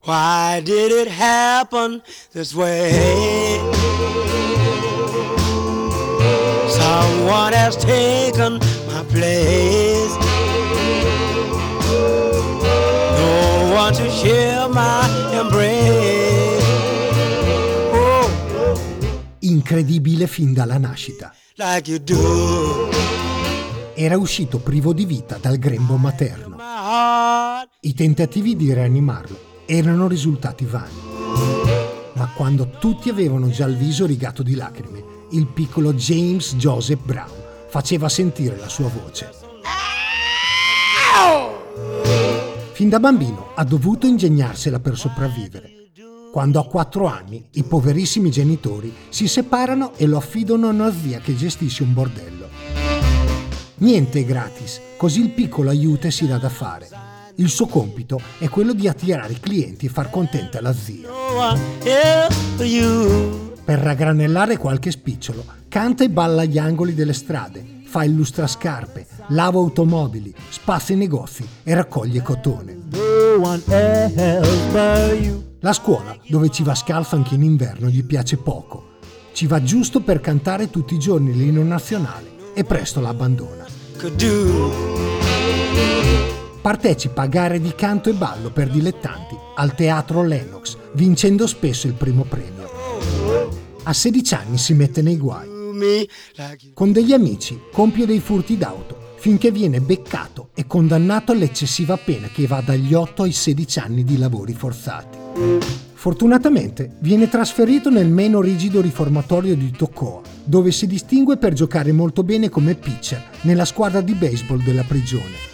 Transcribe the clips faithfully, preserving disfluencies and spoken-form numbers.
Why did it happen this way? Someone has taken my place. No one to share my embrace. Oh, incredibile fin dalla nascita. Like you do. Era uscito privo di vita dal grembo materno. I tentativi di rianimarlo erano risultati vani. Ma quando tutti avevano già il viso rigato di lacrime, il piccolo James Joseph Brown faceva sentire la sua voce. Fin da bambino ha dovuto ingegnarsela per sopravvivere. Quando ha quattro anni, i poverissimi genitori si separano e lo affidano a una zia che gestisce un bordello. Niente è gratis, così il piccolo aiuta e si dà da fare. Il suo compito è quello di attirare i clienti e far contenta la zia. Per raggranellare qualche spicciolo, canta e balla agli angoli delle strade, fa illustrascarpe, lava automobili, spazza i negozi e raccoglie cotone. La scuola, dove ci va scalzo anche in inverno, gli piace poco. Ci va giusto per cantare tutti i giorni l'inno nazionale e presto la abbandona. Partecipa a gare di canto e ballo per dilettanti al Teatro Lenox, vincendo spesso il primo premio. A sedici anni si mette nei guai. Con degli amici compie dei furti d'auto finché viene beccato e condannato all'eccessiva pena che va dagli otto ai sedici anni di lavori forzati. Fortunatamente viene trasferito nel meno rigido riformatorio di Toccoa, dove si distingue per giocare molto bene come pitcher nella squadra di baseball della prigione.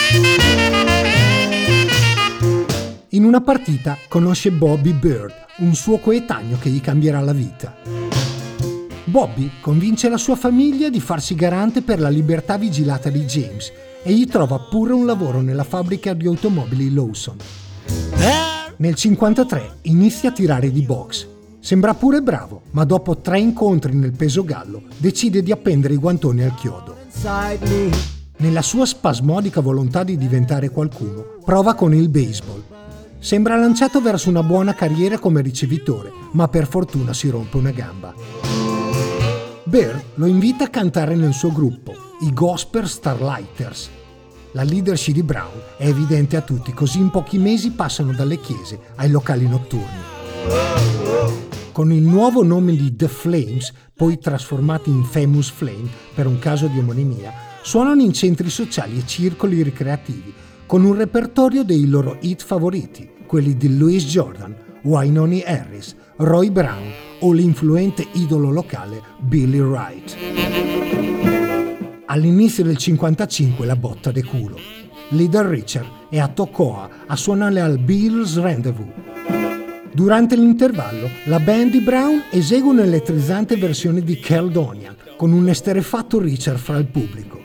In una partita conosce Bobby Bird, un suo coetaneo che gli cambierà la vita. Bobby convince la sua famiglia di farsi garante per la libertà vigilata di James e gli trova pure un lavoro nella fabbrica di automobili Lawson. Nel cinquantatré inizia a tirare di box. Sembra pure bravo, ma dopo tre incontri nel peso gallo decide di appendere i guantoni al chiodo. Nella sua spasmodica volontà di diventare qualcuno, prova con il baseball. Sembra lanciato verso una buona carriera come ricevitore, ma per fortuna si rompe una gamba. Bird lo invita a cantare nel suo gruppo, i Gospel Starlighters. La leadership di Brown è evidente a tutti, così in pochi mesi passano dalle chiese ai locali notturni. Con il nuovo nome di The Flames, poi trasformati in Famous Flame per un caso di omonimia, suonano in centri sociali e circoli ricreativi, con un repertorio dei loro hit favoriti, quelli di Louis Jordan, Wynonie Harris, Roy Brown o l'influente idolo locale Billy Wright. All'inizio del cinquantacinque la botta de culo. Little Richard è a Toccoa a suonare al Bill's Rendezvous. Durante l'intervallo, la band di Brown esegue un'elettrizzante versione di Caledonian con un esterrefatto Richard fra il pubblico.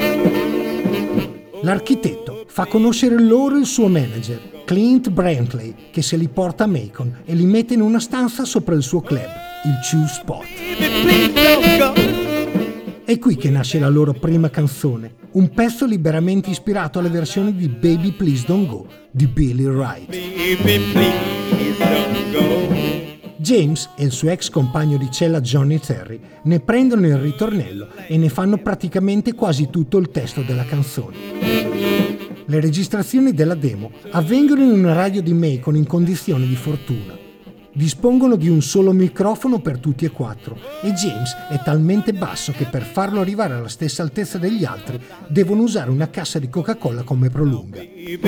L'architetto fa conoscere loro il suo manager, Clint Brantley, che se li porta a Macon e li mette in una stanza sopra il suo club, il Chew Spot. È qui che nasce la loro prima canzone, un pezzo liberamente ispirato alle versioni di Baby Please Don't Go di Billy Wright. Baby, please don't go. James e il suo ex compagno di cella Johnny Terry ne prendono il ritornello e ne fanno praticamente quasi tutto il testo della canzone. Le registrazioni della demo avvengono in una radio di Macon in condizioni di fortuna. Dispongono di un solo microfono per tutti e quattro e James è talmente basso che per farlo arrivare alla stessa altezza degli altri devono usare una cassa di Coca-Cola come prolunga.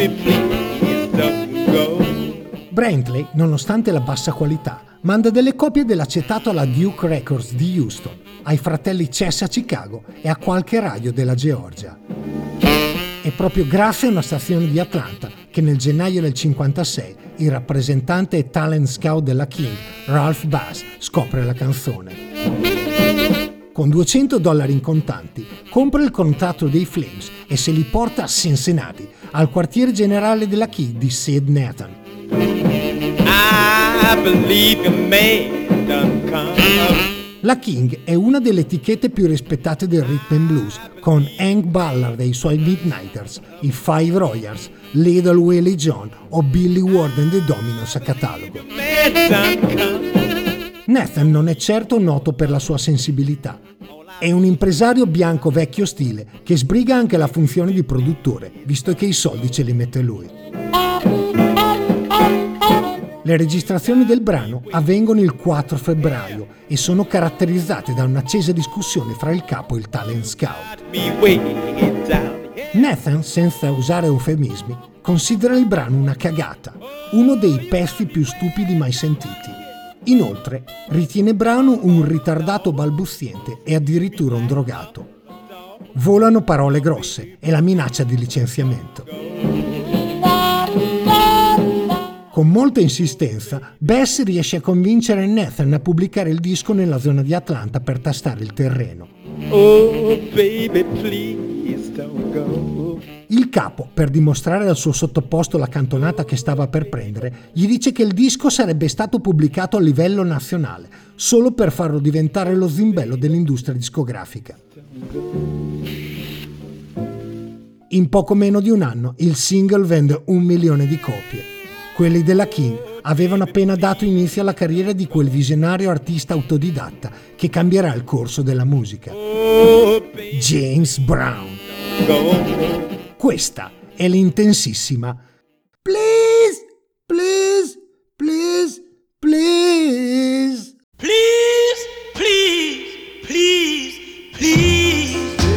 Brantley, nonostante la bassa qualità, manda delle copie dell'acetato alla Duke Records di Houston, ai fratelli Chess a Chicago e a qualche radio della Georgia. È proprio grazie a una stazione di Atlanta che nel gennaio del cinquantasei il rappresentante e talent scout della King, Ralph Bass, scopre la canzone. Con duecento dollari in contanti compra il contratto dei Flames e se li porta a Cincinnati, al quartier generale della King di Sid Nathan. I believe you may done come. La King è una delle etichette più rispettate del rhythm and blues, con Hank Ballard e i suoi Midnighters, i Five Royals, Little Willie John o Billy Ward and the Dominos a catalogo. Nathan non è certo noto per la sua sensibilità. È un impresario bianco vecchio stile che sbriga anche la funzione di produttore, visto che i soldi ce li mette lui. Le registrazioni del brano avvengono il quattro febbraio e sono caratterizzate da un'accesa discussione fra il capo e il talent scout. Nathan, senza usare eufemismi, considera il brano una cagata, uno dei pezzi più stupidi mai sentiti. Inoltre, ritiene Brown un ritardato balbuziente e addirittura un drogato. Volano parole grosse e la minaccia di licenziamento. Con molta insistenza, Bess riesce a convincere Nathan a pubblicare il disco nella zona di Atlanta per tastare il terreno. Oh, baby, please don't go. Il capo, per dimostrare al suo sottoposto la cantonata che stava per prendere, gli dice che il disco sarebbe stato pubblicato a livello nazionale, solo per farlo diventare lo zimbello dell'industria discografica. In poco meno di un anno, il single vende un milione di copie. Quelli della King avevano appena dato inizio alla carriera di quel visionario artista autodidatta che cambierà il corso della musica. James Brown. Questa è l'intensissima Please, please, please, please. Please, please, please, please.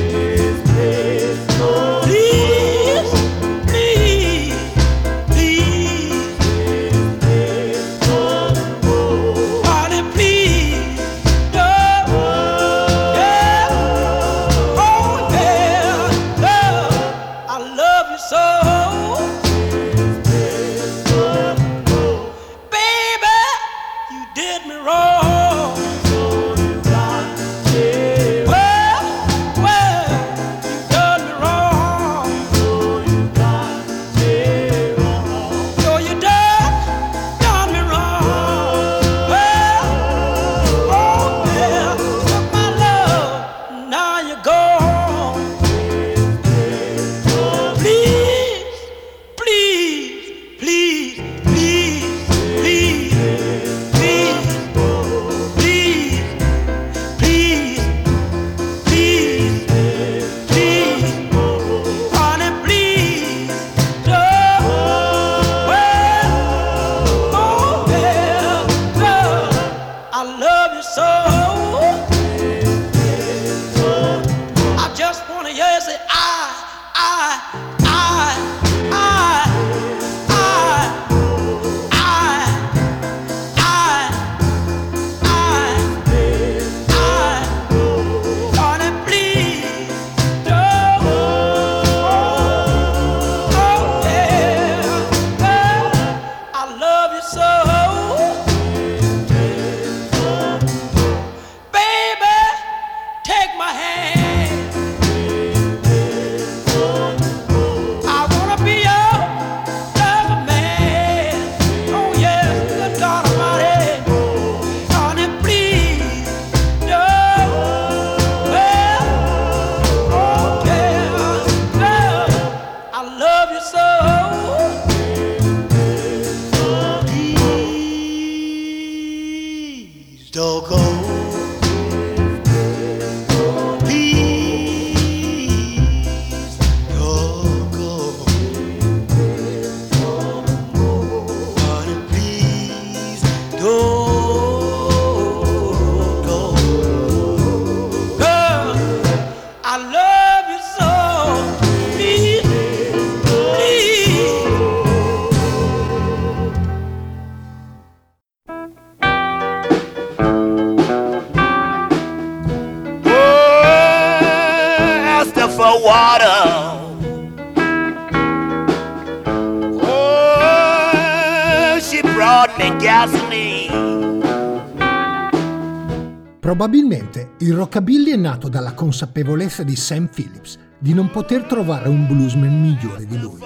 Probabilmente il rockabilly è nato dalla consapevolezza di Sam Phillips di non poter trovare un bluesman migliore di lui.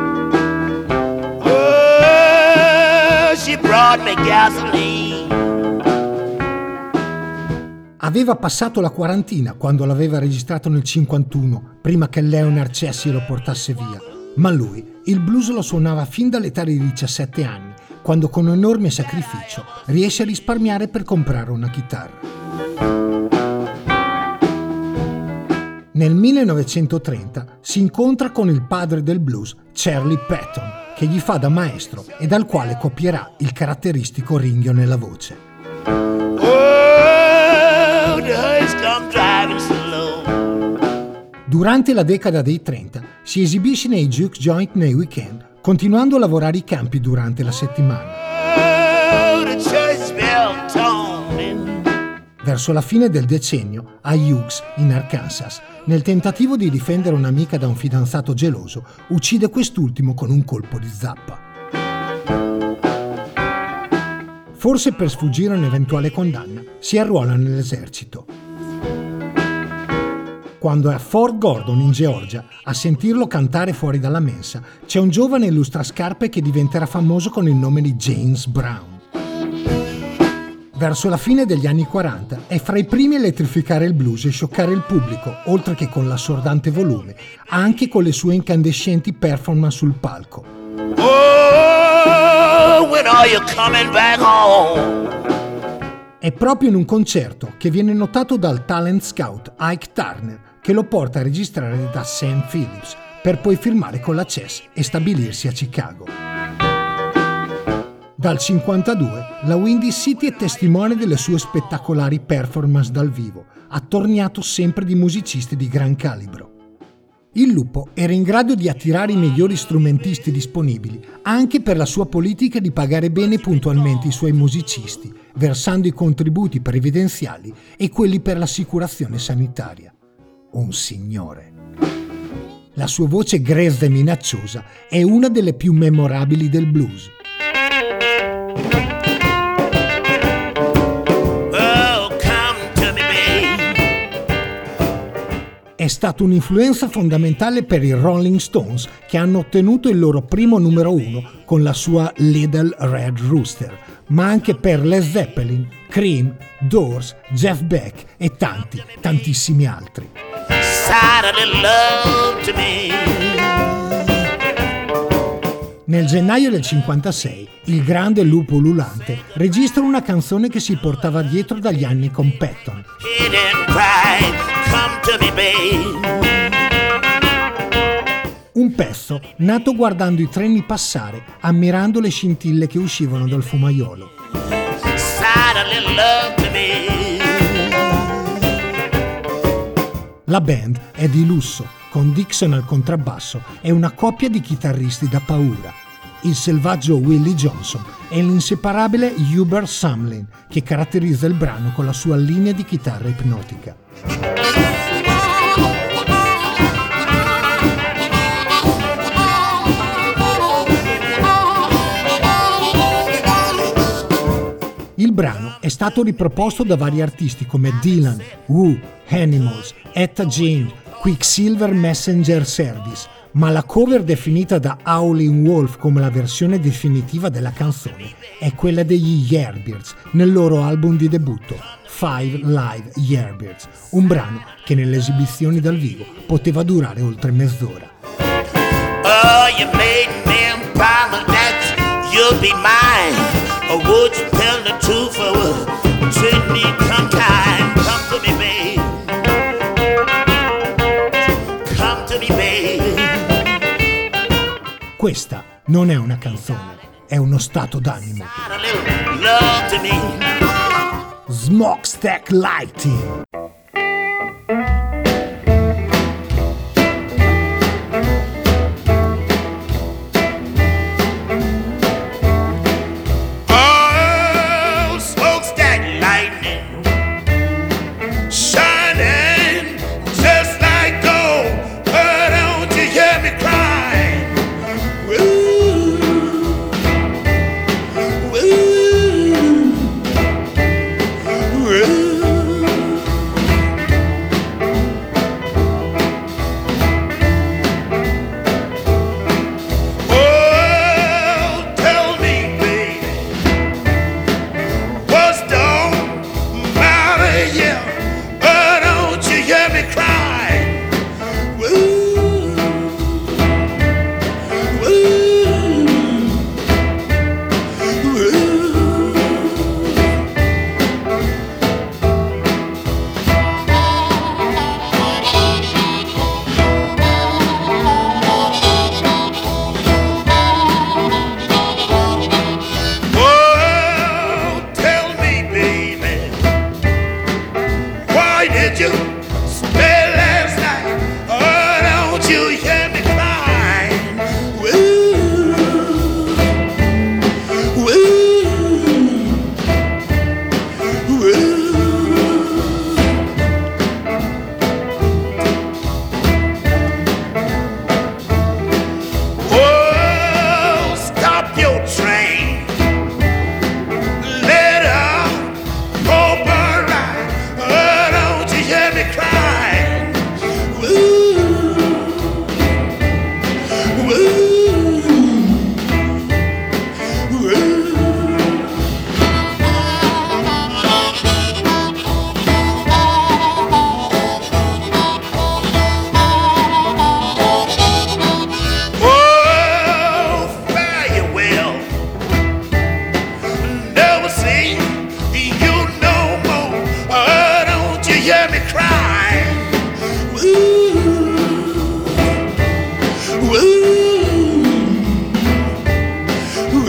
She brought me gasoline. Aveva passato la quarantina quando l'aveva registrato nel cinquantuno, prima che Leonard Chessy lo portasse via. Ma lui il blues lo suonava fin dall'età di diciassette anni, quando con enorme sacrificio riesce a risparmiare per comprare una chitarra. Nel millenovecentotrenta si incontra con il padre del blues, Charlie Patton, che gli fa da maestro e dal quale copierà il caratteristico ringhio nella voce. Oh, the hearse come driving slow. Durante la decada dei trenta si esibisce nei juke joint nei weekend, continuando a lavorare i campi durante la settimana. Oh, the church bell tolling. Verso la fine del decennio, a Hughes, in Arkansas, nel tentativo di difendere un'amica da un fidanzato geloso, uccide quest'ultimo con un colpo di zappa. Forse per sfuggire a un'eventuale condanna, si arruola nell'esercito. Quando è a Fort Gordon, in Georgia, a sentirlo cantare fuori dalla mensa, c'è un giovane illustrascarpe che diventerà famoso con il nome di James Brown. Verso la fine degli anni quaranta è fra i primi a elettrificare il blues e scioccare il pubblico, oltre che con l'assordante volume, anche con le sue incandescenti performance sul palco. Oh, when are you coming back home? È proprio in un concerto che viene notato dal talent scout Ike Turner, che lo porta a registrare da Sam Phillips, per poi firmare con la Chess e stabilirsi a Chicago. Dal cinquantadue la Windy City è testimone delle sue spettacolari performance dal vivo, attorniato sempre di musicisti di gran calibro. Il lupo era in grado di attirare i migliori strumentisti disponibili, anche per la sua politica di pagare bene puntualmente i suoi musicisti, versando i contributi previdenziali e quelli per l'assicurazione sanitaria. Un signore. La sua voce grezza e minacciosa è una delle più memorabili del blues. È stato un'influenza fondamentale per i Rolling Stones, che hanno ottenuto il loro primo numero uno con la sua Little Red Rooster, ma anche per Led Zeppelin, Cream, Doors, Jeff Beck e tanti, tantissimi altri. Nel gennaio del cinquantasei, il grande Lupo Ululante registra una canzone che si portava dietro dagli anni con Patton. Un pezzo nato guardando i treni passare, ammirando le scintille che uscivano dal fumaiolo. La band è di lusso, con Dixon al contrabbasso e una coppia di chitarristi da paura, il selvaggio Willie Johnson e l'inseparabile Hubert Sumlin, che caratterizza il brano con la sua linea di chitarra ipnotica. Il brano è stato riproposto da vari artisti come Dylan, Who, Animals, Etta James, Quicksilver Messenger Service, ma la cover definita da Howlin' Wolf come la versione definitiva della canzone è quella degli Yardbirds nel loro album di debutto Five Live Yardbirds, un brano che nelle esibizioni dal vivo poteva durare oltre mezz'ora. Oh, you made me promise that you'll be mine. Or would you tell the truth or treat me come time? Come to me, babe. Come to me, babe. Questa non è una canzone, è uno stato d'animo. Love to me. Smokestack Lighting.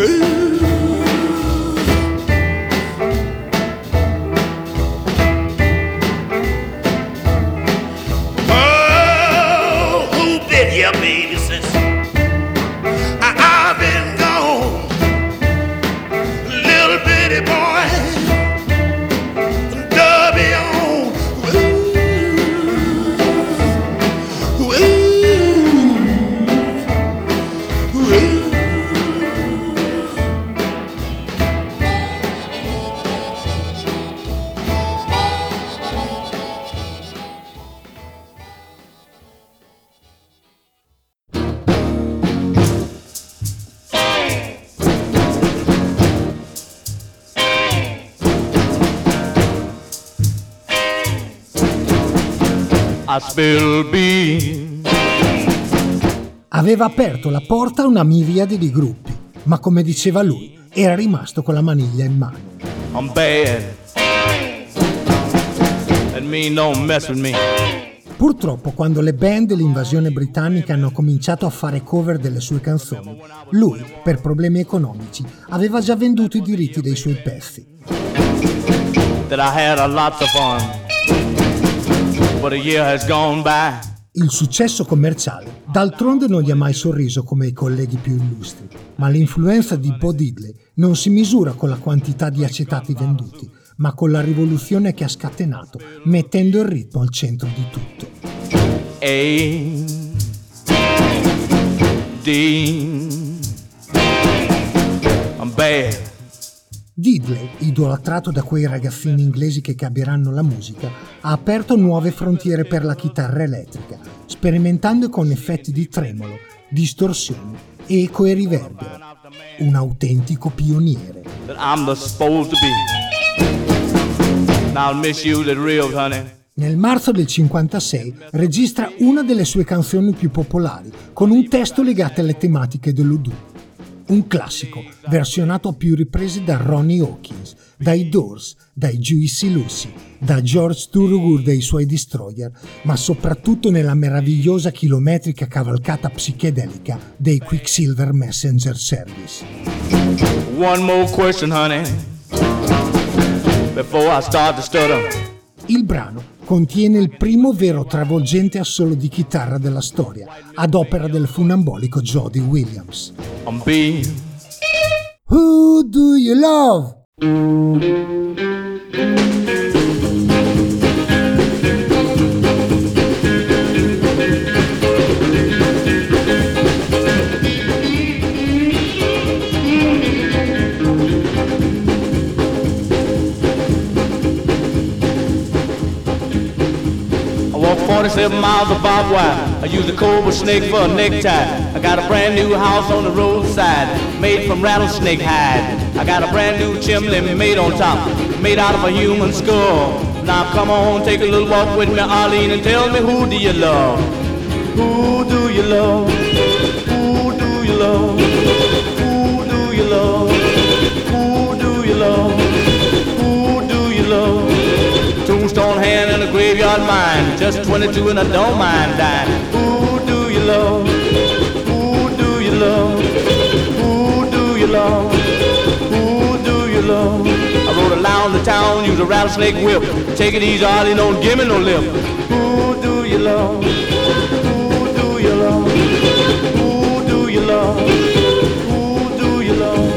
Oh, who been here, baby, since I, I've been gone? Little bitty boy, Dubby on. Ooh, ooh, ooh. I spill beans. Aveva aperto la porta a una miriade di gruppi, ma come diceva lui, era rimasto con la maniglia in mano. I'm bad. That mean don't mess with me. Purtroppo, quando le band dell'invasione britannica hanno cominciato a fare cover delle sue canzoni, lui, per problemi economici, aveva già venduto i diritti dei suoi pezzi. That I had a lot of fun. But a year has gone by. Il successo commerciale, d'altronde, non gli ha mai sorriso come i colleghi più illustri, ma l'influenza di Bo Diddley non si misura con la quantità di acetati venduti, ma con la rivoluzione che ha scatenato, mettendo il ritmo al centro di tutto. A D I'm bad. Diddley, idolatrato da quei ragazzini inglesi che cambieranno la musica, ha aperto nuove frontiere per la chitarra elettrica, sperimentando con effetti di tremolo, distorsioni, eco e riverbero. Un autentico pioniere. That I'm the supposed to be. Now I'll miss you that real, honey. Nel marzo del cinquantasei registra una delle sue canzoni più popolari, con un testo legato alle tematiche dell'Udu. Un classico, versionato a più riprese da Ronnie Hawkins, dai Doors, dai Juicy Lucy, da George Thorogood dei suoi Destroyer, ma soprattutto nella meravigliosa chilometrica cavalcata psichedelica dei Quicksilver Messenger Service. One more question, honey, before I start to stutter. Il brano contiene il primo vero travolgente assolo di chitarra della storia, ad opera del funambolico Jody Williams. I'm being Who do you love? forty-seven miles of barbed wire. I use a cobra snake for a necktie. I got a brand new house on the roadside, made from rattlesnake hide. I got a brand new chimney made on top, made out of a human skull. Now come on, take a little walk with me, Arlene, and tell me, who do you love? Who do you love? Who do you love? Who do you love? Who do you love? Who do you love? Tombstone hand and a graveyard mine, just twenty-two and I don't mind dying. Who do you love? Who do you love? Who do you love? Who do you love? I rode around the town, use a rattlesnake whip. Take it easy, Arlie, don't give me no lip. Who do you love? Who do you love? Who do you love? Who do you love?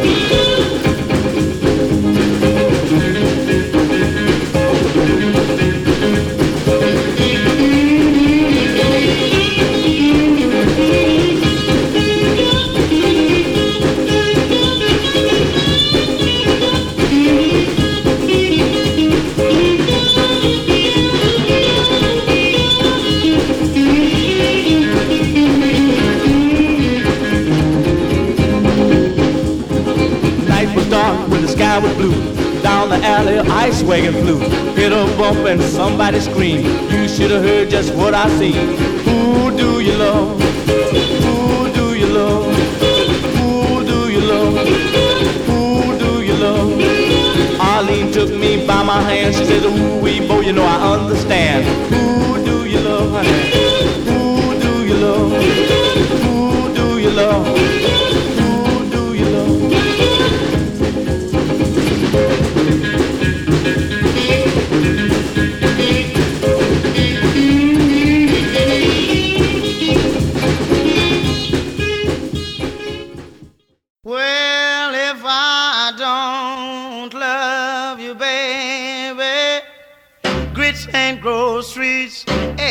Was blue. Down the alley, a ice wagon flew. Hit a bump and somebody screamed. You should have heard just what I seen. Who do you love? Who do you love? Who do you love? Who do you love? Arlene took me by my hand. She said, ooh, wee, bo, you know I understand. Who do you love, honey? Who do you love? Who do you love? Who do you love?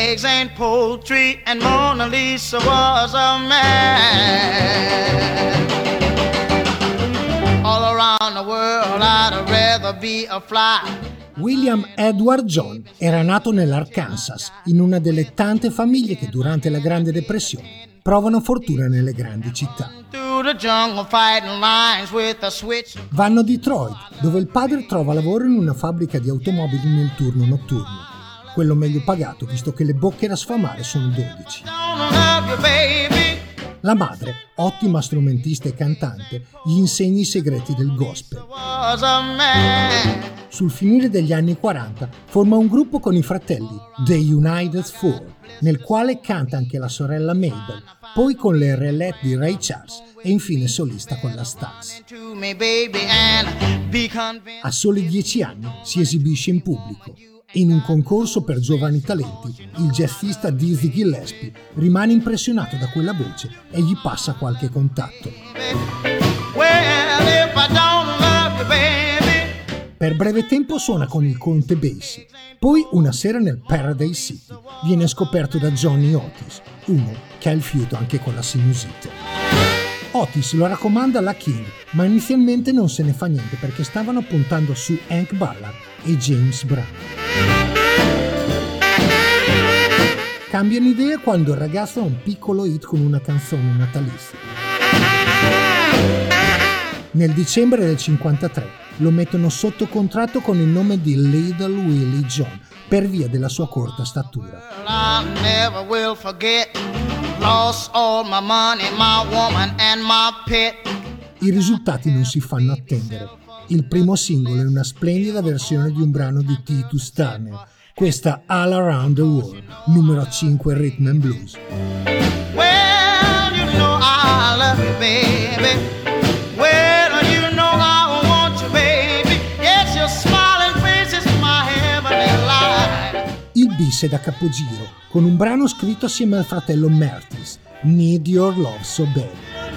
eggs ain't poultry, and Mona Lisa was a man. All around the world I'd rather be a fly. William Edward John era nato nell'Arkansas, in una delle tante famiglie che durante la Grande Depressione provano fortuna nelle grandi città. Vanno a Detroit, dove il padre trova lavoro in una fabbrica di automobili nel turno notturno, quello meglio pagato visto che le bocche da sfamare sono dodici. La madre, ottima strumentista e cantante, gli insegna i segreti del gospel. Sul finire degli anni quaranta forma un gruppo con i fratelli, The United Four, nel quale canta anche la sorella Mabel, poi con le Relette di Ray Charles e infine solista con la Stax. A soli dieci anni si esibisce in pubblico. In un concorso per giovani talenti, il jazzista Dizzy Gillespie rimane impressionato da quella voce e gli passa qualche contatto. Per breve tempo suona con il conte Basie, poi una sera nel Paradise City viene scoperto da Johnny Otis, uno che ha il fiuto anche con la sinusite. Otis lo raccomanda alla King, ma inizialmente non se ne fa niente perché stavano puntando su Hank Ballard e James Brown. Cambiano idea quando il ragazzo ha un piccolo hit con una canzone natalizia. Nel dicembre del cinquantatré lo mettono sotto contratto con il nome di Little Willie John per via della sua corta statura. I risultati non si fanno attendere. Il primo singolo è una splendida versione di un brano di Titus Turner, questa All Around the World, numero cinque Rhythm and Blues. Well, you know I love you, baby. Well, you know I want you, baby. Yes, your smiling face is my heavenly light. Il bis è da capogiro, con un brano scritto assieme al fratello Mertis, Need Your Love So Bad.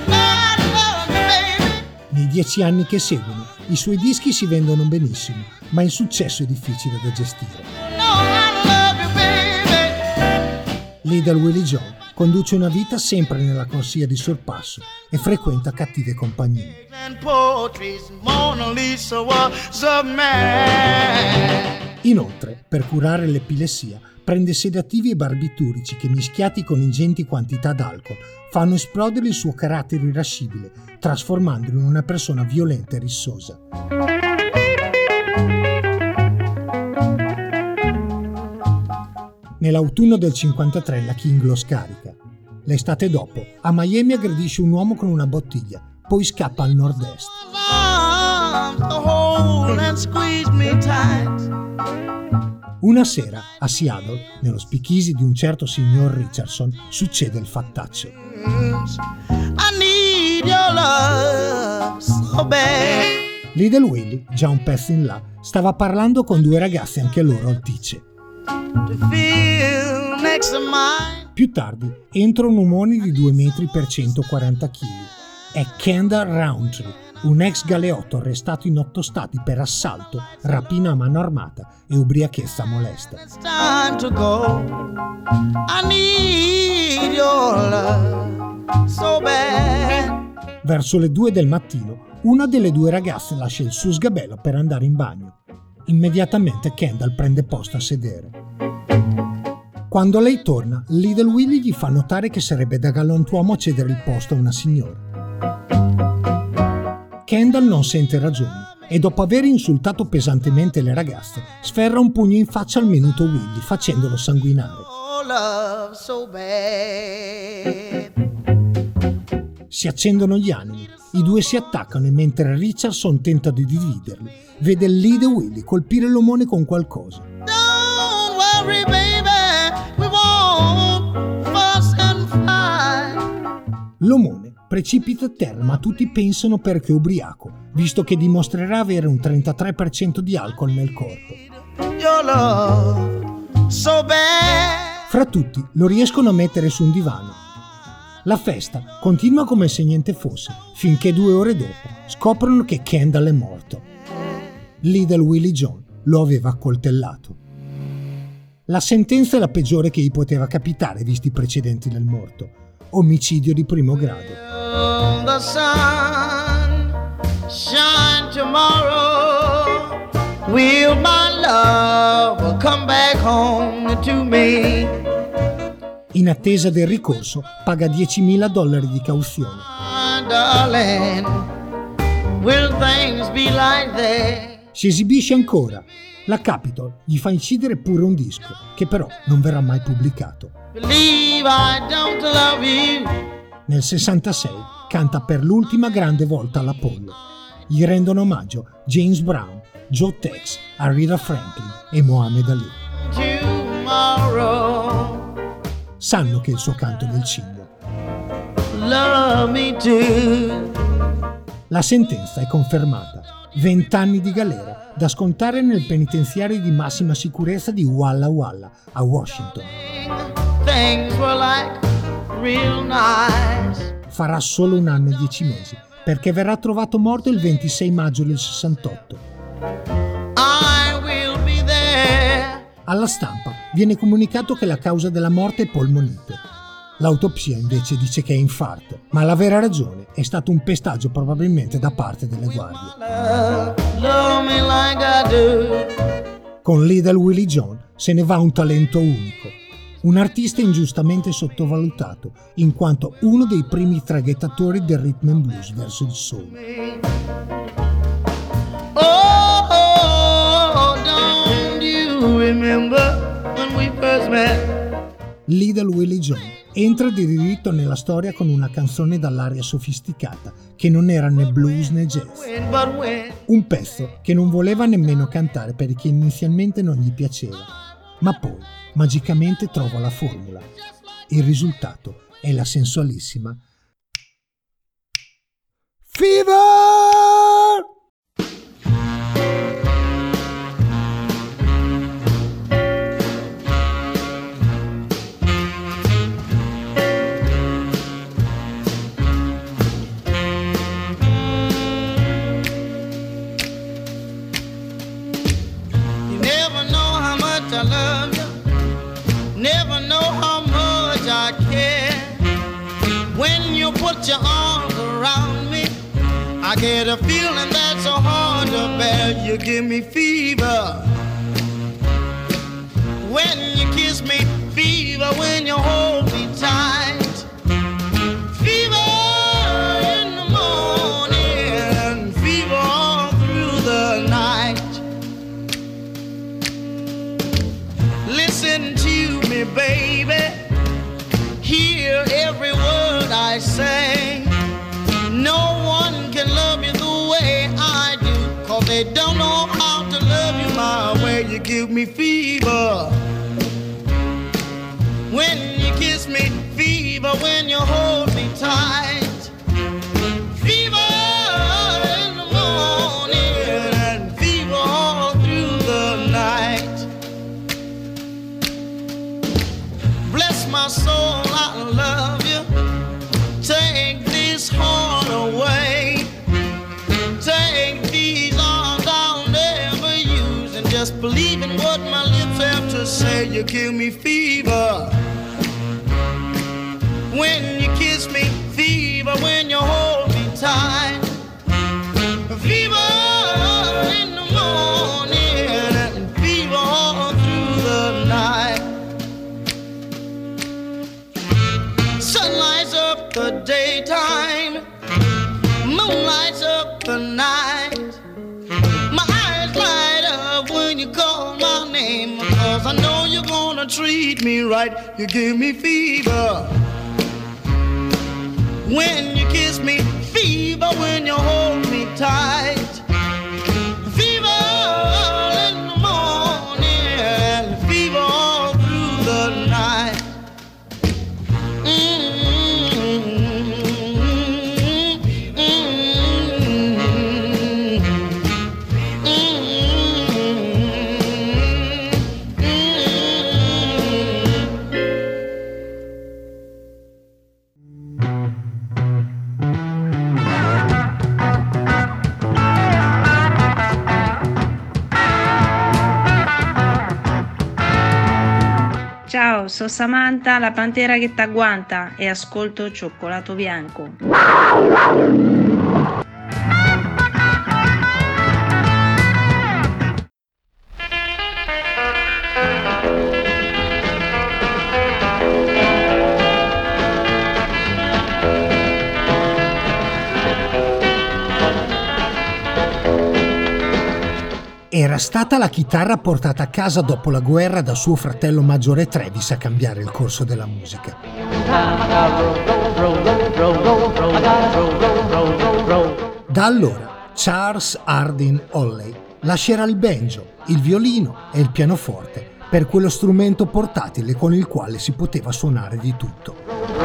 Nei dieci anni che seguono, i suoi dischi si vendono benissimo, ma il successo è difficile da gestire. Little Willie John conduce una vita sempre nella corsia di sorpasso e frequenta cattive compagnie. Inoltre, per curare l'epilessia, prende sedativi e barbiturici che, mischiati con ingenti quantità d'alcol, fanno esplodere il suo carattere irascibile, trasformandolo in una persona violenta e rissosa. Nell'autunno del cinquantatré la King lo scarica. L'estate dopo, a Miami aggredisce un uomo con una bottiglia, poi scappa al nord-est. Una sera, a Seattle, nello speakeasy di un certo signor Richardson, succede il fattaccio. Little Willie, già un pezzo in là, stava parlando con due ragazze anche loro alticce. Più tardi entrano uomini di due metri per centoquaranta chili. È Kendall Roundtree, un ex galeotto arrestato in otto stati per assalto, rapina a mano armata e ubriachezza molesta. Verso le due del mattino, una delle due ragazze lascia il suo sgabello per andare in bagno. Immediatamente Kendall prende posto a sedere. Quando lei torna, Little Willie gli fa notare che sarebbe da galantuomo cedere il posto a una signora. Kendall non sente ragioni e dopo aver insultato pesantemente le ragazze, sferra un pugno in faccia al minuto Willie facendolo sanguinare. Si accendono gli animi, i due si attaccano e mentre Richardson tenta di dividerli, vede Little Willie colpire l'omone con qualcosa. Don't worry, baby, we won't fuss and fight. L'omone precipita a terra, ma tutti pensano perché è ubriaco, visto che dimostrerà avere un trentatré per cento di alcol nel corpo. Your love, so bad. Fra tutti lo riescono a mettere su un divano. La festa continua come se niente fosse, finché due ore dopo scoprono che Kendall è morto. Little Willie John lo aveva accoltellato. La sentenza è la peggiore che gli poteva capitare, visti i precedenti del morto. Omicidio di primo grado. The sun shine tomorrow. Will my love come back home to me? In attesa del ricorso, paga diecimila dollari di cauzione. My darling, will things be like that? Si esibisce ancora. La Capitol gli fa incidere pure un disco, che però non verrà mai pubblicato. Believe I don't love you. Nel sessantasei canta per l'ultima grande volta all'Apollo. Gli rendono omaggio James Brown, Joe Tex, Aretha Franklin e Muhammad Ali. Tomorrow, Sanno che è il suo canto del cigno. love me too. La sentenza è confermata. vent'anni di galera da scontare nel penitenziario di massima sicurezza di Walla Walla a Washington. Things were like real nice. Farà solo un anno e dieci mesi, perché verrà trovato morto il ventisei maggio del sessantotto. I will be there. Alla stampa viene comunicato che la causa della morte è polmonite. L'autopsia invece dice che è infarto, ma la vera ragione è stato un pestaggio probabilmente da parte delle guardie. Love, love me like I do. Con Little Willie John se ne va un talento unico, un artista ingiustamente sottovalutato, in quanto uno dei primi traghettatori del rhythm and blues verso il soul. Oh, oh, don't you remember when we first met? Little Willie John entra di diritto nella storia con una canzone dall'aria sofisticata, che non era né blues né jazz. When, but when? Un pezzo che non voleva nemmeno cantare perché inizialmente non gli piaceva, ma poi magicamente trova la formula. Il risultato è la sensualissima Fever! You never know how much I love you. Never know how much I care. When you put your arms around me, I get a feeling that's so hard to bear. You give me fever. When you kiss me, fever. When you hold me tight, fever in the morning, fever all through the night. Listen to me, baby. Hear every word I say. No one can love you the way I do, 'cause they don't know how to love you my way. You give me fever when you kiss me, fever when you hold me tight, fever in the morning and fever all through the night. Bless my soul, I love you. Take this heart away. Take these arms I'll never use, and just believe in what my lips have to say. You give me fever when you kiss me, fever when you hold me tight, fever in the morning and fever all through the night. Sun lights up the daytime, moon lights up the night. My eyes light up when you call my name, 'cause I know you're gonna treat me right. You give me fever when you kiss me, fever when you hold me tight, fever in the morning and fever all through the night. Ciao, sono Samantha, la pantera che t'agguanta e ascolto Cioccolato Bianco. Era stata la chitarra portata a casa dopo la guerra da suo fratello maggiore Travis a cambiare il corso della musica. Da allora Charles Hardin Holley lascerà il banjo, il violino e il pianoforte per quello strumento portatile con il quale si poteva suonare di tutto.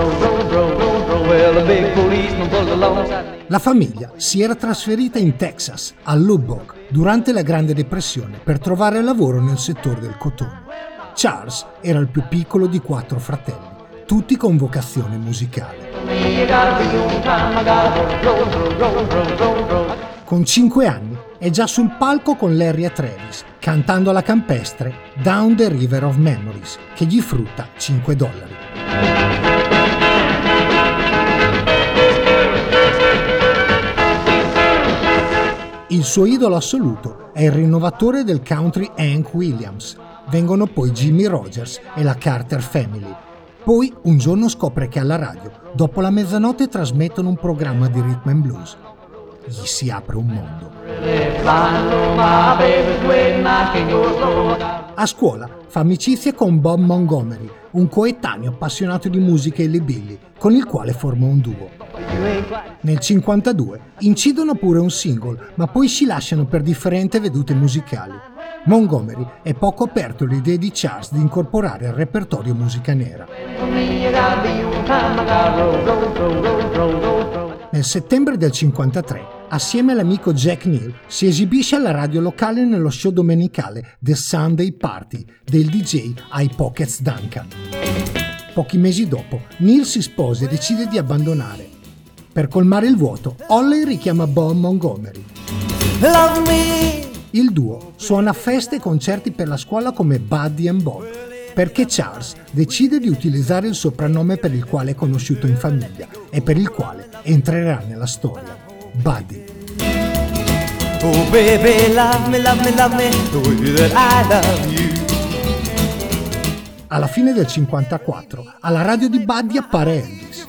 La famiglia si era trasferita in Texas, a Lubbock, durante la Grande Depressione per trovare lavoro nel settore del cotone. Charles era il più piccolo di quattro fratelli, tutti con vocazione musicale. Con cinque anni è già sul palco con Larry e Travis, cantando alla campestre Down the River of Memories, che gli frutta cinque dollari. Il suo idolo assoluto è il rinnovatore del country Hank Williams. Vengono poi Jimmy Rogers e la Carter Family. Poi un giorno scopre che alla radio, dopo la mezzanotte, trasmettono un programma di rhythm and blues. Gli si apre un mondo. A scuola fa amicizia con Bob Montgomery, un coetaneo appassionato di musica e Billy, con il quale forma un duo. Nel cinquantadue incidono pure un single, ma poi si lasciano per differenti vedute musicali. Montgomery è poco aperto alle idee di Charles di incorporare al repertorio musica nera. Nel settembre del cinquantatré, assieme all'amico Jack Neal, si esibisce alla radio locale nello show domenicale The Sunday Party del D J Eye Pockets Duncan. Pochi mesi dopo, Neal si sposa e decide di abbandonare. Per colmare il vuoto, Holley richiama Bob Montgomery. Love me. Il duo suona feste e concerti per la scuola come Buddy and Bob, perché Charles decide di utilizzare il soprannome per il quale è conosciuto in famiglia e per il quale entrerà nella storia, Buddy. Oh baby, love me, love me, love me, the way that I love you. Alla fine del cinquantaquattro, alla radio di Buddy appare Elvis.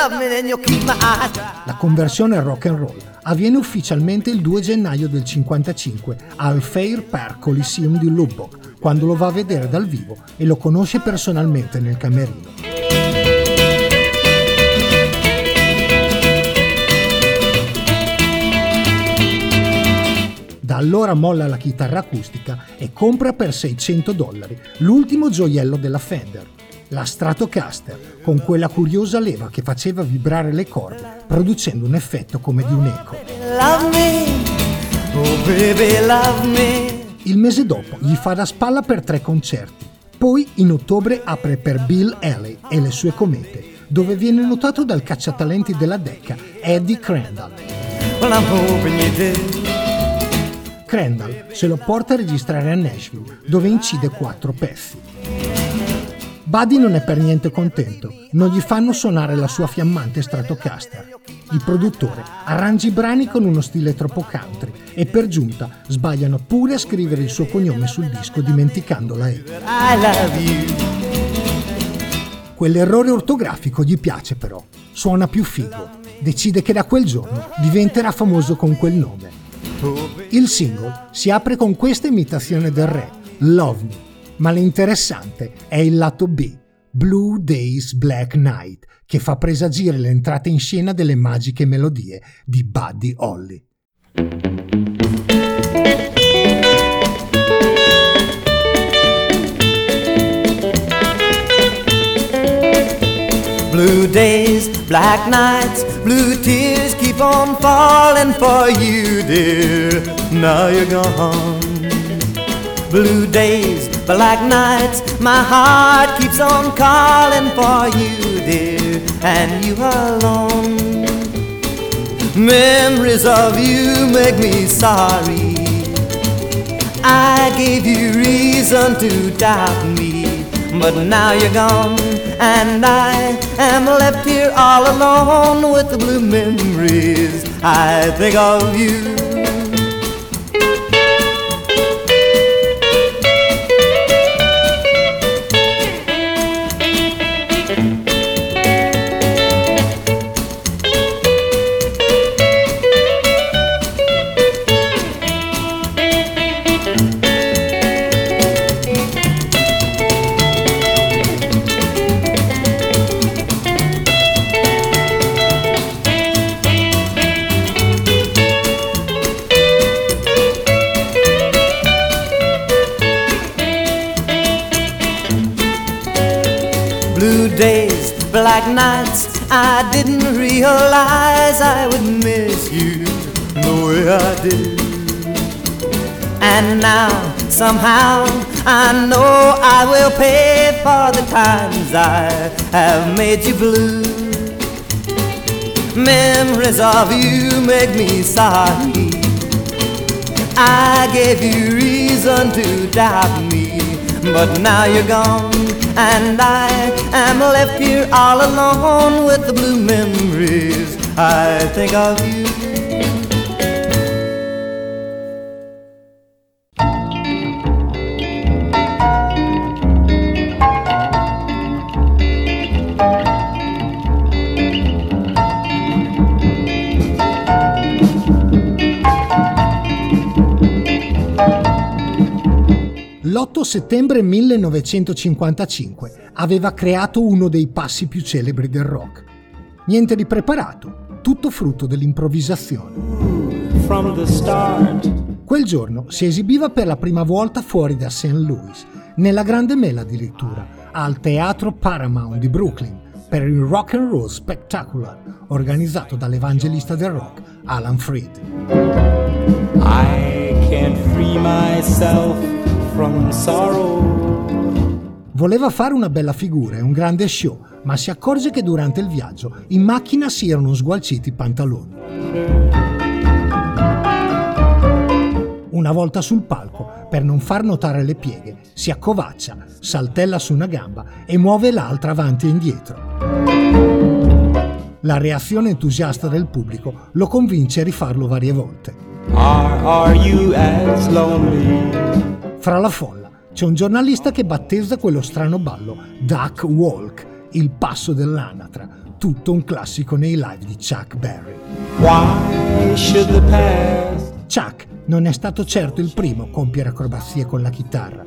La conversione al rock and roll avviene ufficialmente il due gennaio del cinquantacinque al Fair Park Coliseum di Lubbock, quando lo va a vedere dal vivo e lo conosce personalmente nel camerino. Da allora molla la chitarra acustica e compra per seicento dollari l'ultimo gioiello della Fender, la Stratocaster, con quella curiosa leva che faceva vibrare le corde, producendo un effetto come di un eco. Love me. Oh baby, love me. Il mese dopo gli fa da spalla per tre concerti. Poi in ottobre apre per Bill Haley e le sue comete, dove viene notato dal cacciatalenti della Decca Eddie Crandall. Well, I'm hoping you did. Crandall se lo porta a registrare a Nashville, dove incide quattro pezzi. Buddy non è per niente contento, non gli fanno suonare la sua fiammante Stratocaster. Il produttore arrangia i brani con uno stile troppo country e per giunta sbagliano pure a scrivere il suo cognome sul disco dimenticando la E. Quell'errore ortografico gli piace però, suona più figo, decide che da quel giorno diventerà famoso con quel nome. Il singolo si apre con questa imitazione del re, Love Me, ma l'interessante è il lato B, Blue Days Black Night, che fa presagire l'entrata in scena delle magiche melodie di Buddy Holly. Blue days, black nights, blue tears keep on falling for you, dear. Now you're gone. Blue days, black nights, my heart keeps on calling for you, dear, and you alone. Memories of you make me sorry. I gave you reason to doubt me. but now you're gone, and I am left here all alone with the blue memories. I think of you. Days, black nights, I didn't realize I would miss you the way I did. And now, somehow, I know I will pay for the times I have made you blue. Memories of you make me sorry. I gave you reason to doubt me, but now you're gone, and I am left here all alone with the blue memories. I think of you. L'otto settembre millenovecentocinquantacinque aveva creato uno dei passi più celebri del rock. Niente di preparato, tutto frutto dell'improvvisazione. From the start. Quel giorno si esibiva per la prima volta fuori da Saint Louis, nella Grande Mela addirittura, al Teatro Paramount di Brooklyn, per il Rock and Roll Spectacular, organizzato dall'evangelista del rock Alan Freed. I can't free myself from sorrow. Voleva fare una bella figura e un grande show, ma si accorge che durante il viaggio in macchina si erano sgualciti i pantaloni. Una volta sul palco, per non far notare le pieghe, si accovaccia, saltella su una gamba e muove l'altra avanti e indietro. La reazione entusiasta del pubblico lo convince a rifarlo varie volte. Are, are you as lonely? Fra la folla c'è un giornalista che battezza quello strano ballo Duck Walk, il passo dell'anatra, tutto un classico nei live di Chuck Berry. Why should the past? Chuck non è stato certo il primo a compiere acrobazie con la chitarra.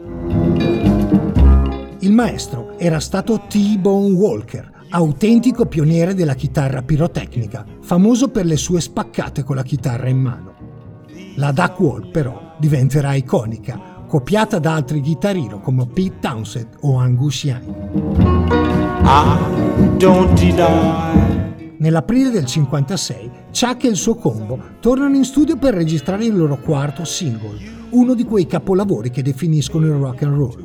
Il maestro era stato T-Bone Walker, autentico pioniere della chitarra pirotecnica, famoso per le sue spaccate con la chitarra in mano. La Duck Walk però diventerà iconica, copiata da altri chitarrino come Pete Townshend o Angus Young. I don't deny. Nell'aprile del cinquantasei, Chuck e il suo combo tornano in studio per registrare il loro quarto singolo, uno di quei capolavori che definiscono il rock and roll.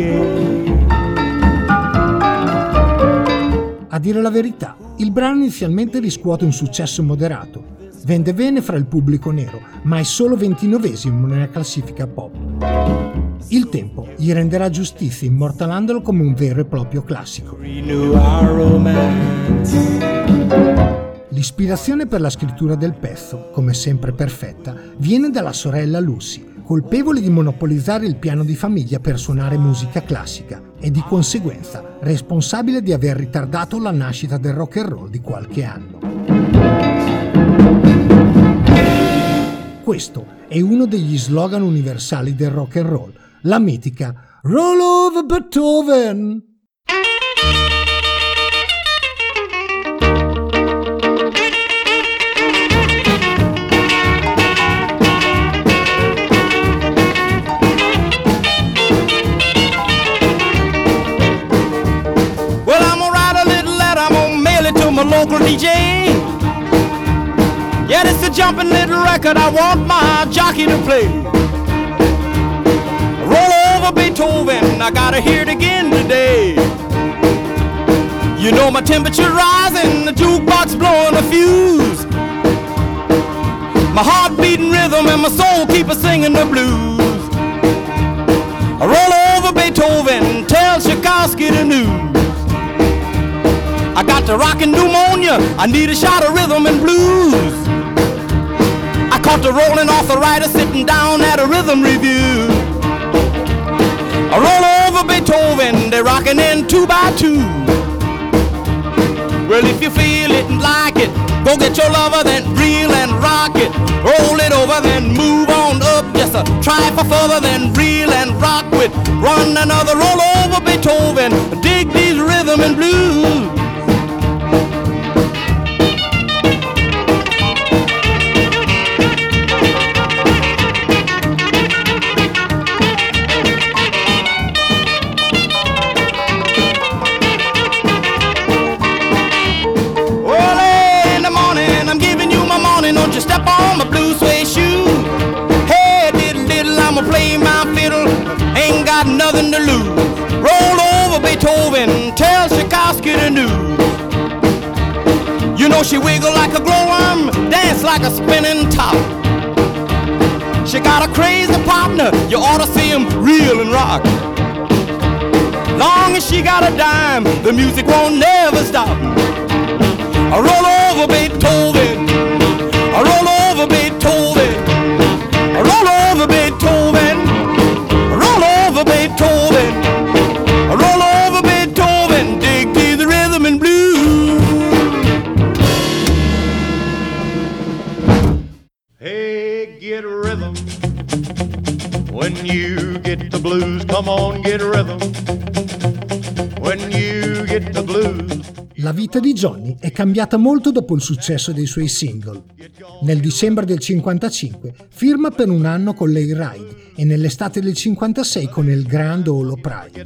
A dire la verità, il brano inizialmente riscuote un successo moderato. Vende bene fra il pubblico nero, ma è solo ventinovesimo nella classifica pop. Il tempo gli renderà giustizia immortalandolo come un vero e proprio classico. L'ispirazione per la scrittura del pezzo, come sempre perfetta, viene dalla sorella Lucy, colpevole di monopolizzare il piano di famiglia per suonare musica classica e di conseguenza responsabile di aver ritardato la nascita del rock and roll di qualche anno. Questo è uno degli slogan universali del rock and roll, la mitica Roll over Beethoven! Well, I'm gonna write a little letter, I'm gonna mail it to my local D J. Yeah, this a jumping little record I want my jockey to play. Roll over Beethoven, I gotta hear it again today. You know my temperature rising, the jukebox blowing a fuse. My heart beating rhythm and my soul keep a singing the blues. Roll over Beethoven, tell Tchaikovsky the news. I got the rockin' pneumonia, I need a shot of rhythm and blues. I caught the rolling arthritis sitting down at a rhythm review. I roll over Beethoven, they're rockin' in two by two. Well, if you feel it and like it, go get your lover, then reel and rock it. Roll it over, then move on up. Just a try for further, then reel and rock with one another. Roll over Beethoven, dig these rhythm and blues. Don't you step on my blue suede shoe. Hey, diddle diddle, I'ma play my fiddle. Ain't got nothing to lose. Roll over Beethoven, tell Tchaikovsky the news. You know she wiggle like a glowworm, dance like a spinning top. She got a crazy partner, you ought to see him reel and rock. Long as she got a dime, the music won't never stop. I roll over Beethoven, I roll over Beethoven, I roll over Beethoven, I roll over Beethoven, I roll over Beethoven, dig to the rhythm and blues. Hey, get rhythm. When you get the blues, come on, get rhythm. When you get the blues. La vita di Johnny è cambiata molto dopo il successo dei suoi single. Nel dicembre del cinquantacinque firma per un anno con l'Air Ride e nell'estate del cinquantasei con il Grand Ole Opry.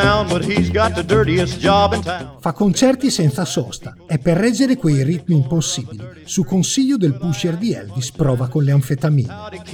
Fa concerti senza sosta e per reggere quei ritmi impossibili, su consiglio del pusher di Elvis, prova con le anfetamine.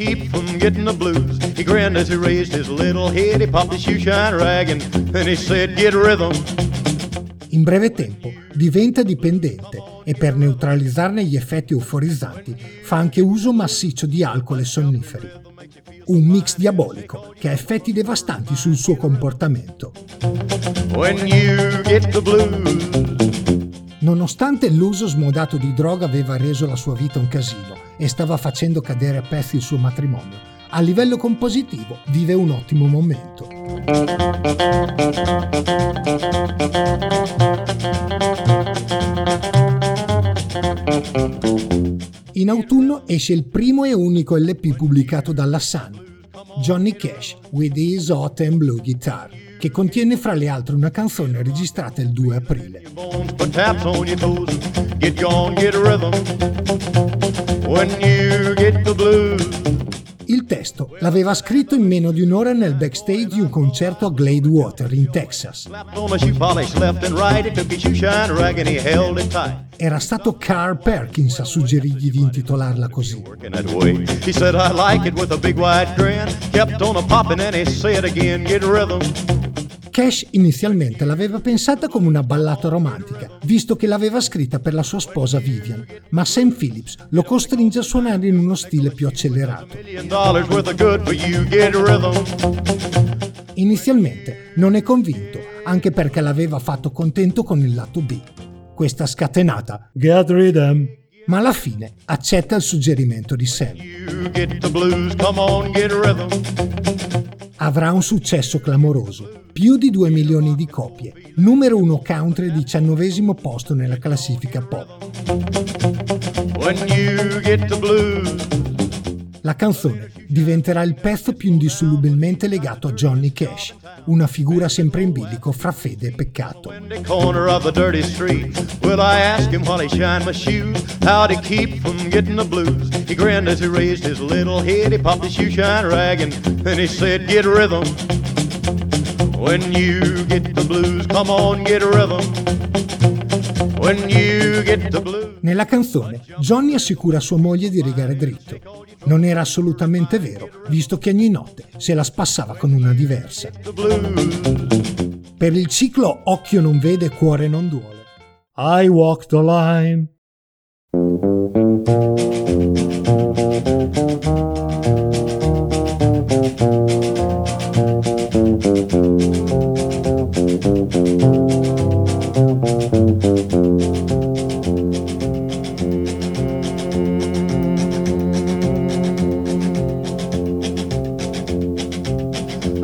In breve tempo diventa dipendente e per neutralizzarne gli effetti euforizzanti fa anche uso massiccio di alcol e sonniferi. Un mix diabolico che ha effetti devastanti sul suo comportamento. When you get the blues. Nonostante l'uso smodato di droga aveva reso la sua vita un casino e stava facendo cadere a pezzi il suo matrimonio, a livello compositivo vive un ottimo momento. In autunno esce il primo e unico L P pubblicato dalla Sun, Johnny Cash with His Hot and Blue Guitar, che contiene fra le altre una canzone registrata il due aprile. Il testo l'aveva scritto in meno di un'ora nel backstage di un concerto a Glade Water in Texas. Era stato Carl Perkins a suggerirgli di intitolarla così. Cash inizialmente l'aveva pensata come una ballata romantica, visto che l'aveva scritta per la sua sposa Vivian, ma Sam Phillips lo costringe a suonare in uno stile più accelerato. Inizialmente non è convinto, anche perché l'aveva fatto contento con il lato B, questa scatenata Get Rhythm, ma alla fine accetta il suggerimento di Sam. Avrà un successo clamoroso, più di due milioni di copie, numero uno country e diciannovesimo posto nella classifica pop. When you get the blues. La canzone diventerà il pezzo più indissolubilmente legato a Johnny Cash, una figura sempre in bilico fra fede e peccato. When you get the blues, come on, get rhythm. When you get the blues. Nella canzone, Johnny assicura a sua moglie di rigare dritto. Non era assolutamente vero, visto che ogni notte se la spassava con una diversa. Per il ciclo Occhio non vede, cuore non duole. I walk the line.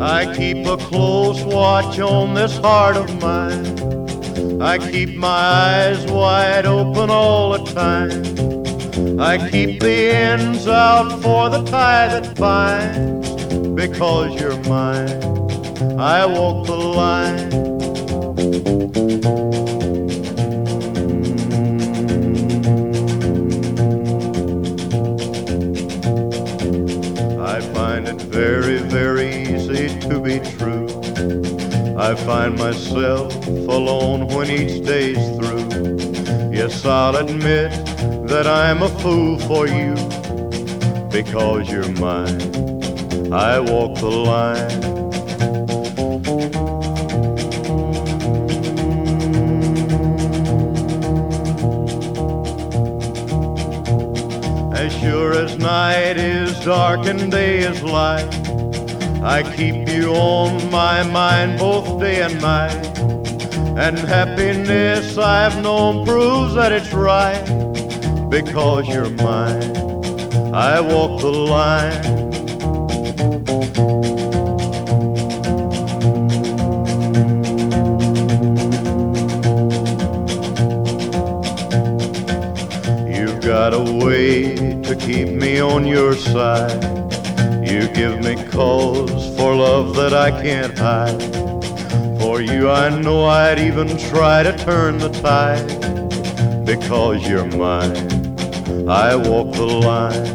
I keep a close watch on this heart of mine. I keep my eyes wide open all the time. I keep the ends out for the tie that binds. Because you're mine, I walk the line. I find it very, very easy to be true. I find myself alone when each day's through. Yes, I'll admit that I'm a fool for you. Because you're mine, I walk the line. As sure as night is dark and day is light, I keep you on my mind both day and night. And happiness I've known proves that it's right. Because you're mine, I walk the line. Got a way to keep me on your side. You give me cause for love that I can't hide. For you I know I'd even try to turn the tide. Because you're mine, I walk the line.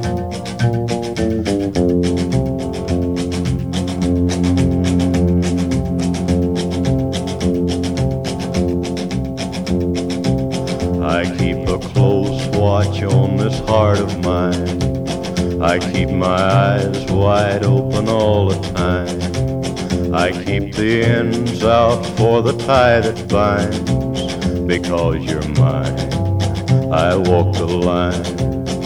I keep a close watch on this heart of mine. I keep my eyes wide open all the time. I keep the ends out for the tie that binds. Because you're mine, I walk the line.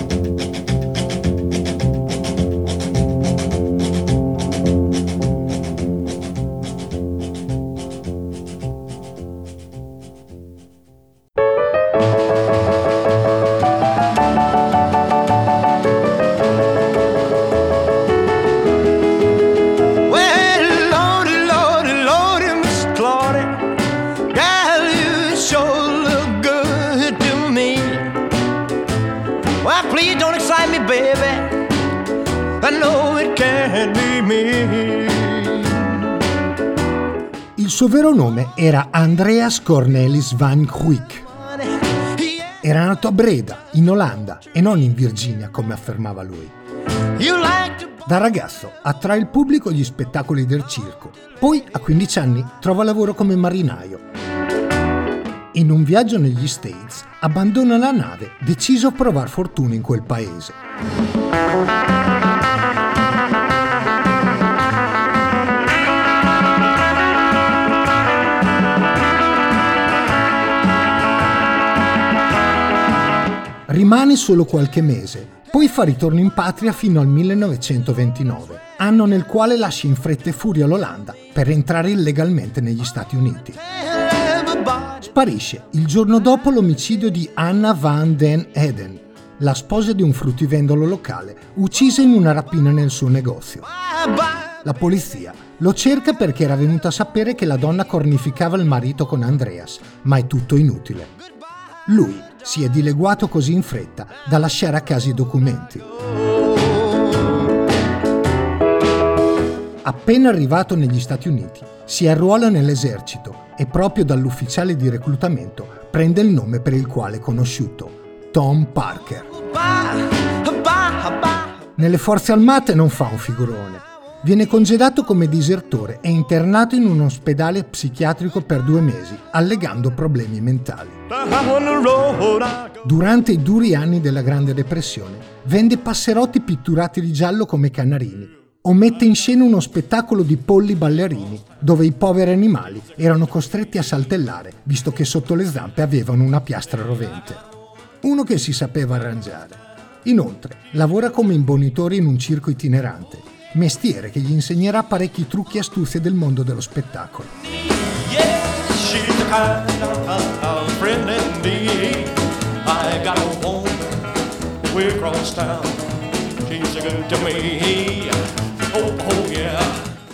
Il suo vero nome era Andreas Cornelis van Guick. Era nato a Breda, in Olanda, e non in Virginia, come affermava lui. Da ragazzo attrae il pubblico agli spettacoli del circo. Poi, a quindici anni, trova lavoro come marinaio. In un viaggio negli States, abbandona la nave, deciso a provar fortuna in quel paese. Rimane solo qualche mese, poi fa ritorno in patria fino al millenovecentoventinove, anno nel quale lascia in fretta e furia l'Olanda per entrare illegalmente negli Stati Uniti. Sparisce il giorno dopo l'omicidio di Anna van den Eden, la sposa di un fruttivendolo locale, uccisa in una rapina nel suo negozio. La polizia lo cerca perché era venuta a sapere che la donna cornificava il marito con Andreas, ma è tutto inutile. Lui si è dileguato così in fretta da lasciare a casa i documenti. Appena arrivato negli Stati Uniti, si arruola nell'esercito e proprio dall'ufficiale di reclutamento prende il nome per il quale è conosciuto, Tom Parker. Nelle forze armate non fa un figurone. Viene congedato come disertore e internato in un ospedale psichiatrico per due mesi, allegando problemi mentali. Durante i duri anni della Grande Depressione, vende passerotti pitturati di giallo come canarini o mette in scena uno spettacolo di polli ballerini, dove i poveri animali erano costretti a saltellare, visto che sotto le zampe avevano una piastra rovente. Uno che si sapeva arrangiare. Inoltre, lavora come imbonitore in un circo itinerante, mestiere che gli insegnerà parecchi trucchi e astuzie del mondo dello spettacolo.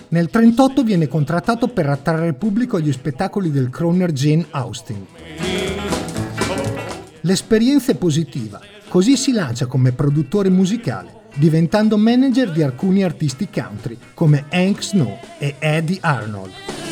Nel trentotto viene contrattato per attrarre il pubblico agli spettacoli del crooner Jane Austen. L'esperienza è positiva, così si lancia come produttore musicale, diventando manager di alcuni artisti country come Hank Snow e Eddie Arnold.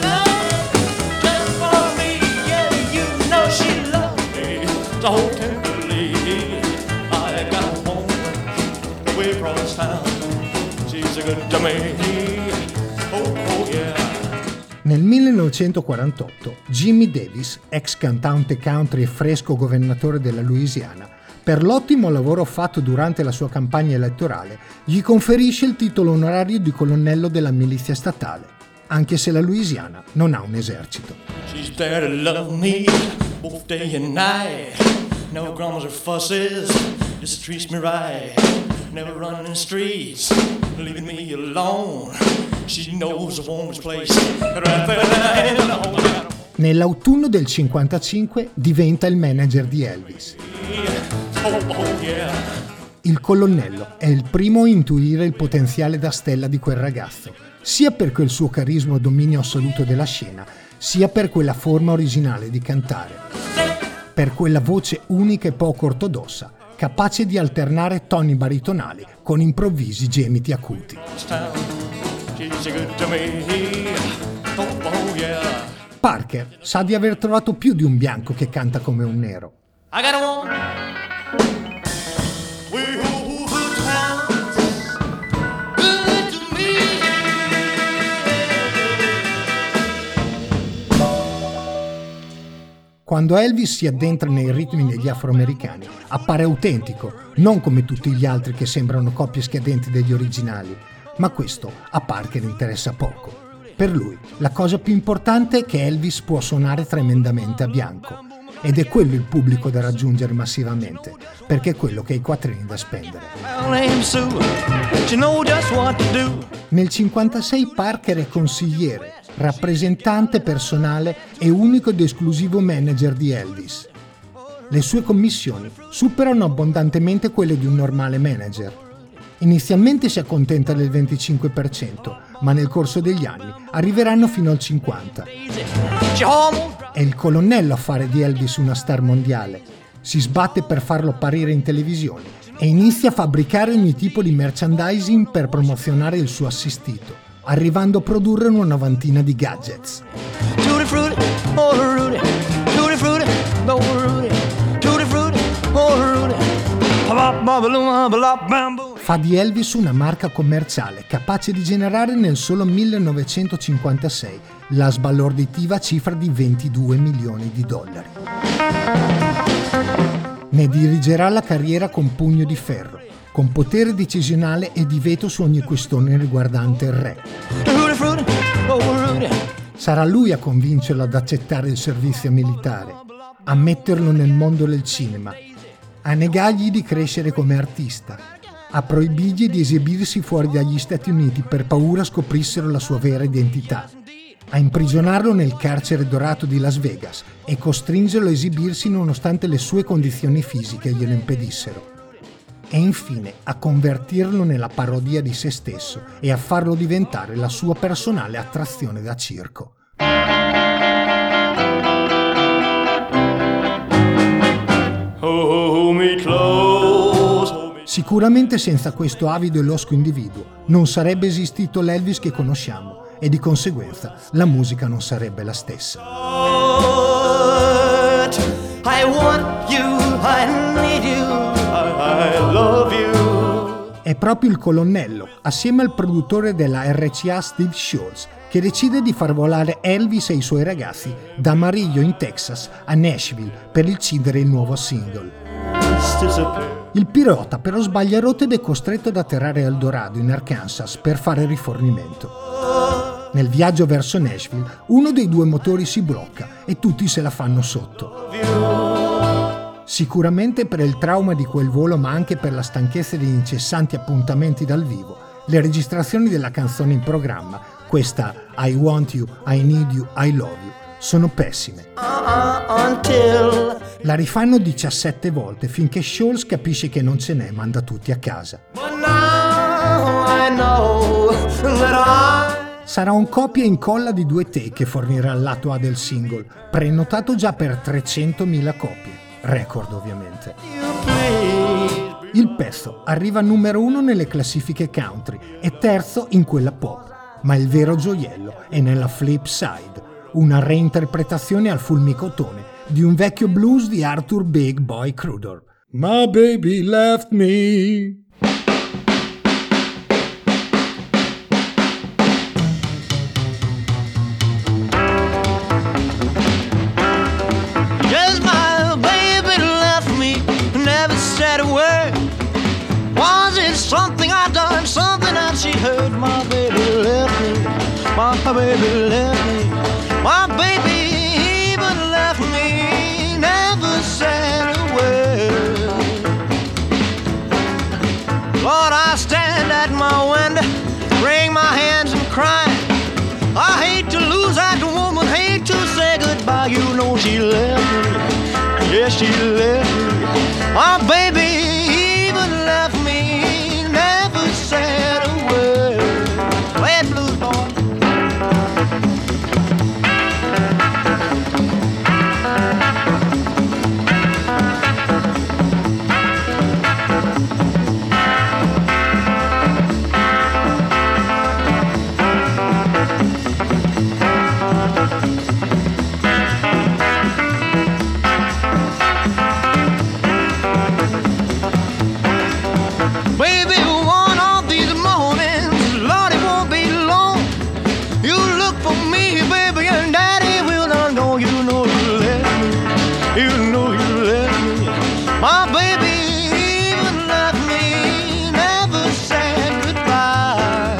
Nel millenovecentoquarantotto Jimmy Davis, ex cantante country e fresco governatore della Louisiana, per l'ottimo lavoro fatto durante la sua campagna elettorale, gli conferisce il titolo onorario di colonnello della milizia statale, anche se la Louisiana non ha un esercito. She's there to love me both day and night. No grumbles or fusses, just treats me right. Never running the streets, leaving me alone. She knows a woman's place right there in the home. Nell'autunno del cinquantacinque diventa il manager di Elvis. Il colonnello è il primo a intuire il potenziale da stella di quel ragazzo, sia per quel suo carisma e dominio assoluto della scena, sia per quella forma originale di cantare, per quella voce unica e poco ortodossa, capace di alternare toni baritonali con improvvisi gemiti acuti. Parker sa di aver trovato più di un bianco che canta come un nero. I got a woman. We over town. Good to me. Quando Elvis si addentra nei ritmi degli afroamericani, appare autentico, non come tutti gli altri che sembrano copie scadenti degli originali, ma questo a Parker interessa poco. Per lui, la cosa più importante è che Elvis può suonare tremendamente a bianco. Ed è quello il pubblico da raggiungere massivamente, perché è quello che ha i quattrini da spendere. Nel cinquantasei Parker è consigliere, rappresentante personale e unico ed esclusivo manager di Elvis. Le sue commissioni superano abbondantemente quelle di un normale manager. Inizialmente si accontenta del venticinque per cento, ma nel corso degli anni arriveranno fino al cinquanta per cento. È il colonnello a fare di Elvis una star mondiale. Si sbatte per farlo apparire in televisione e inizia a fabbricare ogni tipo di merchandising per promozionare il suo assistito, arrivando a produrre una novantina di gadgets. Fa di Elvis una marca commerciale capace di generare nel solo millenovecentocinquantasei la sbalorditiva cifra di ventidue milioni di dollari. Ne dirigerà la carriera con pugno di ferro, con potere decisionale e di veto su ogni questione riguardante il re. Sarà lui a convincerlo ad accettare il servizio militare, a metterlo nel mondo del cinema, a negargli di crescere come artista, a proibirgli di esibirsi fuori dagli Stati Uniti per paura scoprissero la sua vera identità, a imprigionarlo nel carcere dorato di Las Vegas e costringerlo a esibirsi nonostante le sue condizioni fisiche glielo impedissero. E infine a convertirlo nella parodia di se stesso e a farlo diventare la sua personale attrazione da circo. Sicuramente senza questo avido e losco individuo non sarebbe esistito l'Elvis che conosciamo e di conseguenza la musica non sarebbe la stessa. I want you, I need you, I, I love you. È proprio il colonnello, assieme al produttore della R C A Steve Schultz, che decide di far volare Elvis e i suoi ragazzi da Amarillo in Texas a Nashville per incidere il nuovo single. Il pilota però sbaglia rotta ed è costretto ad atterrare a Eldorado in Arkansas per fare rifornimento. Nel viaggio verso Nashville uno dei due motori si blocca e tutti se la fanno sotto. Sicuramente per il trauma di quel volo, ma anche per la stanchezza degli incessanti appuntamenti dal vivo, le registrazioni della canzone in programma, questa I Want You, I Need You, I Love You, sono pessime. La rifanno diciassette volte finché Schultz capisce che non ce n'è e manda tutti a casa. Sarà un copia e incolla di due take che fornirà il lato A del singolo, prenotato già per trecentomila copie, record ovviamente. Il pezzo arriva numero uno nelle classifiche country e terzo in quella pop, ma il vero gioiello è nella flip side, una reinterpretazione al fulmicotone di un vecchio blues di Arthur Big Boy Crudor. My baby left me. Yes, my baby left me, never said a word. Was it something I done, something that she heard? My baby left me, my baby left me, my baby even left me, never said a word. Lord, I stand at my window, wring my hands and cry. I hate to lose that woman, hate to say goodbye. You know she left me, yes she left me. My baby even left me, never said a word. Play it, blues boy. Baby, one of these mornings, Lord, it won't be long. You look for me, baby, and Daddy will not go. You know you left me, you know you left me. My baby even left me, never said goodbye.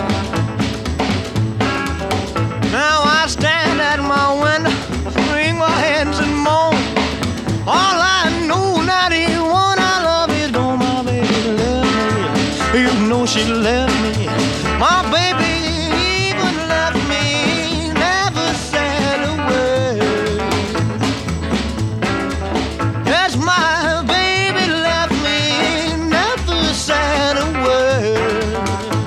Now I stand at my window, wring my hands and moan. All I know, not even one I love is gone. My baby left me, you know she left me. My baby even left me, never said a word. Yes, my baby left me, never said a word.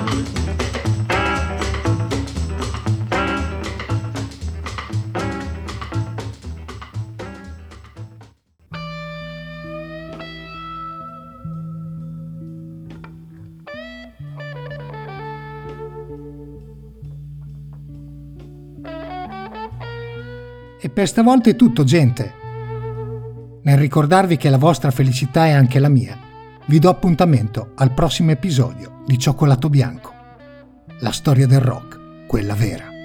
E per stavolta è tutto, gente. Nel ricordarvi che la vostra felicità è anche la mia, vi do appuntamento al prossimo episodio di Cioccolato Bianco, la storia del rock, quella vera.